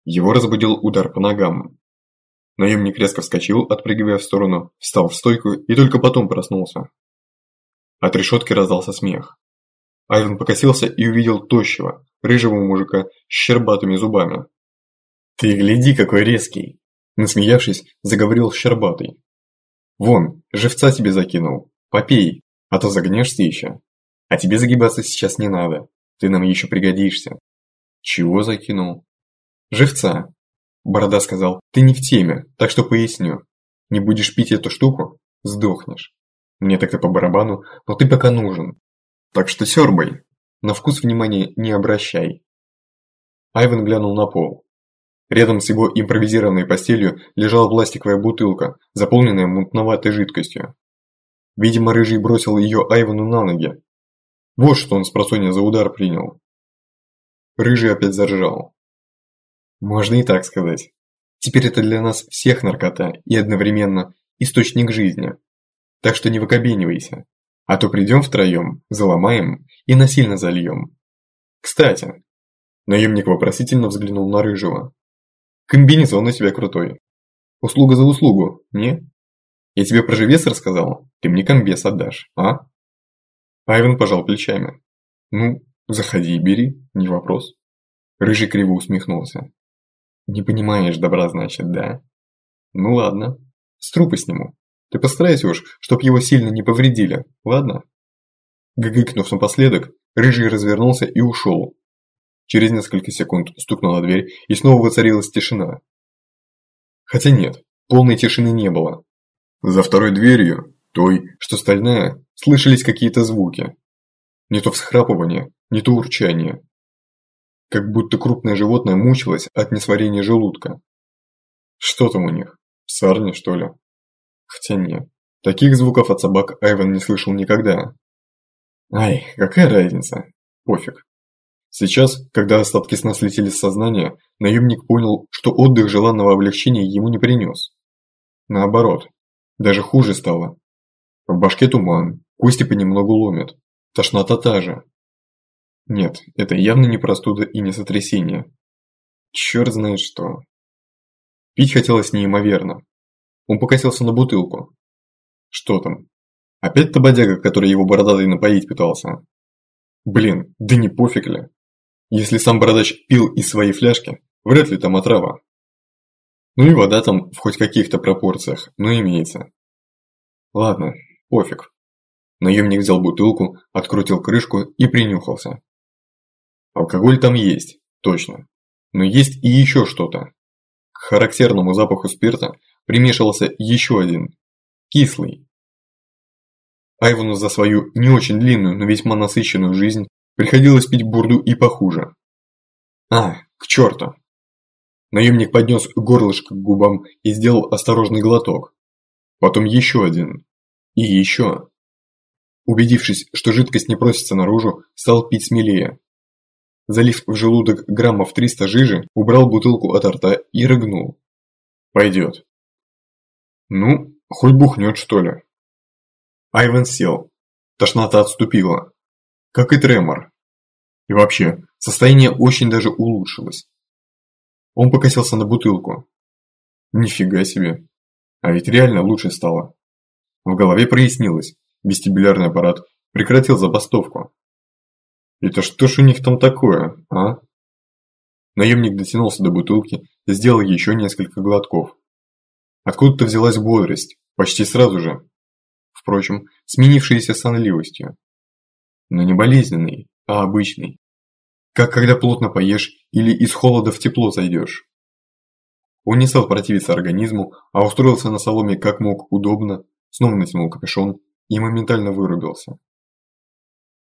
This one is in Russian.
Его разбудил удар по ногам. Наемник резко вскочил, отпрыгивая в сторону, встал в стойку и только потом проснулся. От решетки раздался смех. Айвен покосился и увидел тощего, рыжего мужика с щербатыми зубами. «Ты гляди, какой резкий!» Насмеявшись, заговорил щербатый. «Вон, живца тебе закинул. Попей, а то загнешься еще. А тебе загибаться сейчас не надо. Ты нам еще пригодишься». «Чего закинул?» «Живца». Борода сказал: «Ты не в теме, так что поясню. Не будешь пить эту штуку – сдохнешь. Мне так-то по барабану, но ты пока нужен. Так что сёрбай, на вкус внимания не обращай». Айвен глянул на пол. Рядом с его импровизированной постелью лежала пластиковая бутылка, заполненная мутноватой жидкостью. Видимо, Рыжий бросил ее Айвену на ноги. Вот что он спросонья за удар принял. Рыжий опять заржал. Можно и так сказать. Теперь это для нас всех наркота и одновременно источник жизни. Так что не выкобенивайся. А то придем втроем, заломаем и насильно зальем. Кстати, наемник вопросительно взглянул на Рыжего. Комбинезон у тебя крутой. Услуга за услугу, не? Я тебе про живец рассказал, ты мне комбез отдашь, а? Айвен пожал плечами. Ну, заходи и бери, не вопрос. Рыжий криво усмехнулся. Не понимаешь добра, значит, да? Ну ладно, с трупа сниму. Ты постарайся уж, чтоб его сильно не повредили, ладно? Гыгыкнув напоследок, Рыжий развернулся и ушел. Через несколько секунд стукнула дверь, и снова воцарилась тишина. Хотя нет, полной тишины не было. За второй дверью, той, что стальная, слышались какие-то звуки. Не то всхрапывание, не то урчание. Как будто крупное животное мучилось от несварения желудка. Что там у них? Псарня, что ли? Хотя нет, таких звуков от собак Айвен не слышал никогда. Ай, какая разница? Пофиг. Сейчас, когда остатки сна слетели с сознания, наемник понял, что отдых желанного облегчения ему не принес. Наоборот, даже хуже стало. В башке туман, кости понемногу ломят, тошнота та же. Нет, это явно не простуда и не сотрясение. Черт знает что. Пить хотелось неимоверно. Он покосился на бутылку. Что там? Опять та бодяга, который его бородатый напоить пытался? Блин, да не пофиг ли? Если сам бородач пил из своей фляжки, вряд ли там отрава. Ну и вода там в хоть каких-то пропорциях, но имеется. Ладно, пофиг. Наемник взял бутылку, открутил крышку и принюхался. Алкоголь там есть, точно. Но есть и еще что-то. К характерному запаху спирта примешивался еще один. Кислый. Айвену за свою не очень длинную, но весьма насыщенную жизнь приходилось пить бурду и похуже. К черту! Наемник поднес горлышко к губам и сделал осторожный глоток. Потом еще один. И еще. Убедившись, что жидкость не просится наружу, стал пить смелее. Залив в желудок граммов 300 жижи, убрал бутылку от рта и рыгнул. Пойдет. Ну, хоть бухнет, что ли. Айвен сел. Тошнота отступила. Как и тремор. И вообще, состояние очень даже улучшилось. Он покосился на бутылку. Нифига себе. А ведь реально лучше стало. В голове прояснилось. Вестибулярный аппарат прекратил забастовку. Это что ж у них там такое, а? Наемник дотянулся до бутылки и сделал еще несколько глотков. Откуда-то взялась бодрость, почти сразу же. Впрочем, сменившаяся сонливостью. Но не болезненный, а обычный. Как когда плотно поешь или из холода в тепло зайдешь. Он не стал противиться организму, а устроился на соломе как мог удобно, снова натянул капюшон и моментально вырубился.